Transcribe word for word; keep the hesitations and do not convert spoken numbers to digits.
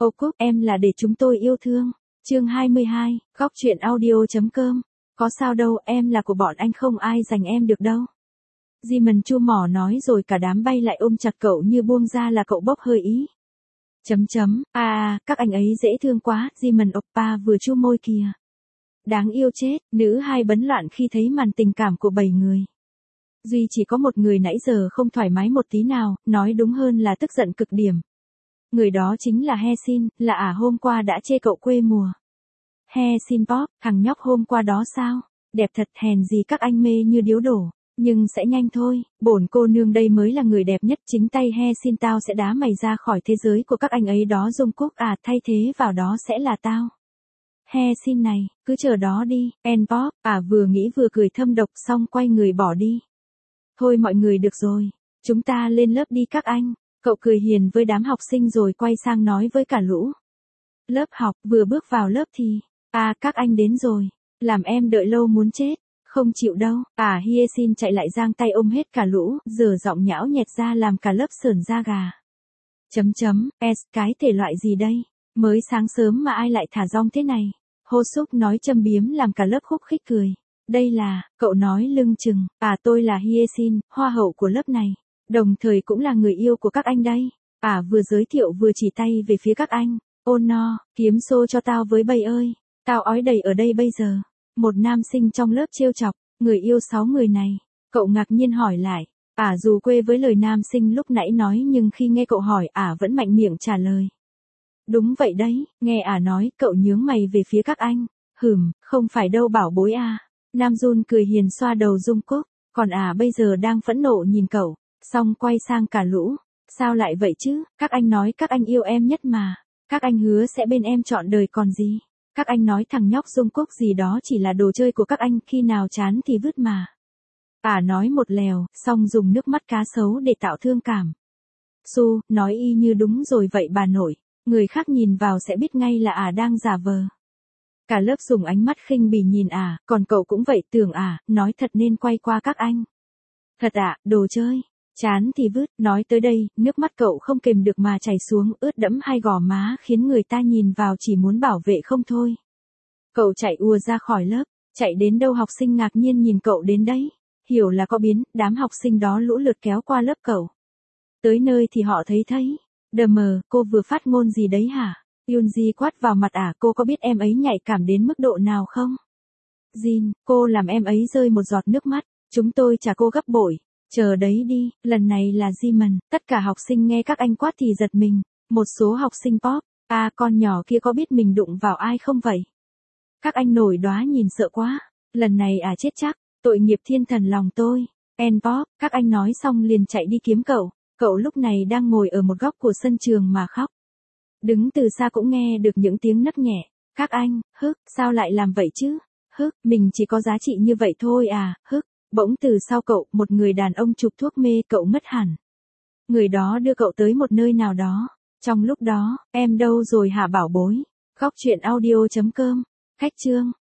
Ô Cúc, em là để chúng tôi yêu thương. Chương hai mươi hai, góc truyện audio.com. Có sao đâu, em là của bọn anh, không ai giành em được đâu. Simon chu mỏ nói rồi cả đám bay lại ôm chặt cậu như buông ra là cậu bốc hơi ý. Chấm chấm, à, à các anh ấy dễ thương quá, Simon oppa vừa chu môi kìa. Đáng yêu chết, nữ hai bấn loạn khi thấy màn tình cảm của bảy người. Duy chỉ có một người nãy giờ không thoải mái một tí nào, nói đúng hơn là tức giận cực điểm. Người đó chính là Hae-shin, là ả hôm qua đã chê cậu quê mùa. Hae-shin Pop, thằng nhóc hôm qua đó sao? Đẹp thật, hèn gì các anh mê như điếu đổ. Nhưng sẽ nhanh thôi, bổn cô nương đây mới là người đẹp nhất, chính tay Hae-shin tao sẽ đá mày ra khỏi thế giới của các anh ấy đó. Jungkook à, thay thế vào đó sẽ là tao. Hae-shin này, cứ chờ đó đi, N-pop, à vừa nghĩ vừa cười thâm độc xong quay người bỏ đi. Thôi mọi người được rồi, chúng ta lên lớp đi các anh. Cậu cười hiền với đám học sinh rồi quay sang nói với cả lũ. Lớp học, vừa bước vào lớp thì, à các anh đến rồi, làm em đợi lâu muốn chết, không chịu đâu. À Hae-shin chạy lại giang tay ôm hết cả lũ, giờ giọng nhão nhẹt ra làm cả lớp sởn da gà. Chấm chấm, s cái thể loại gì đây, mới sáng sớm mà ai lại thả rong thế này. Hô Súc nói châm biếm làm cả lớp khúc khích cười. Đây là, cậu nói lưng chừng, à tôi là Hae-shin, hoa hậu của lớp này. Đồng thời cũng là người yêu của các anh đây. À vừa giới thiệu vừa chỉ tay về phía các anh. Ô no, kiếm xô cho tao với bầy ơi. Tao ói đầy ở đây bây giờ. Một nam sinh trong lớp trêu chọc. Người yêu sáu người này. Cậu ngạc nhiên hỏi lại. À dù quê với lời nam sinh lúc nãy nói nhưng khi nghe cậu hỏi à vẫn mạnh miệng trả lời. Đúng vậy đấy, nghe à nói cậu nhướng mày về phía các anh. Hửm, không phải đâu bảo bối à. Nam Jun cười hiền xoa đầu Jungkook. Còn à bây giờ đang phẫn nộ nhìn cậu. Xong quay sang cả lũ. Sao lại vậy chứ, các anh nói các anh yêu em nhất mà. Các anh hứa sẽ bên em trọn đời còn gì. Các anh nói thằng nhóc Jungkook gì đó chỉ là đồ chơi của các anh, khi nào chán thì vứt mà. À nói một lèo, xong dùng nước mắt cá sấu để tạo thương cảm. Su, nói y như đúng rồi vậy bà nội. Người khác nhìn vào sẽ biết ngay là à đang giả vờ. Cả lớp dùng ánh mắt khinh bỉ nhìn à, còn cậu cũng vậy, tưởng à, nói thật nên quay qua các anh. Thật ạ, à, đồ chơi. Chán thì vứt, nói tới đây, nước mắt cậu không kềm được mà chảy xuống, ướt đẫm hai gò má khiến người ta nhìn vào chỉ muốn bảo vệ không thôi. Cậu chạy ùa ra khỏi lớp, chạy đến đâu học sinh ngạc nhiên nhìn cậu đến đấy. Hiểu là có biến, đám học sinh đó lũ lượt kéo qua lớp cậu. Tới nơi thì họ thấy thấy. Đờ mờ, cô vừa phát ngôn gì đấy hả? Yoonji quát vào mặt à, cô có biết em ấy nhạy cảm đến mức độ nào không? Jin, cô làm em ấy rơi một giọt nước mắt, chúng tôi trả cô gấp bội. Chờ đấy đi, lần này là Simon. Tất cả học sinh nghe các anh quát thì giật mình. Một số học sinh Pop, à con nhỏ kia có biết mình đụng vào ai không vậy? Các anh nổi đoá nhìn sợ quá. Lần này à chết chắc, tội nghiệp thiên thần lòng tôi. N-pop, các anh nói xong liền chạy đi kiếm cậu. Cậu lúc này đang ngồi ở một góc của sân trường mà khóc. Đứng từ xa cũng nghe được những tiếng nấc nhẹ. Các anh, hức, sao lại làm vậy chứ? Hức, mình chỉ có giá trị như vậy thôi à, hức. Bỗng từ sau cậu, một người đàn ông chụp thuốc mê cậu ngất hẳn. Người đó đưa cậu tới một nơi nào đó. Trong lúc đó, em đâu rồi hả bảo bối? Góc truyện audio.com. Khách chương.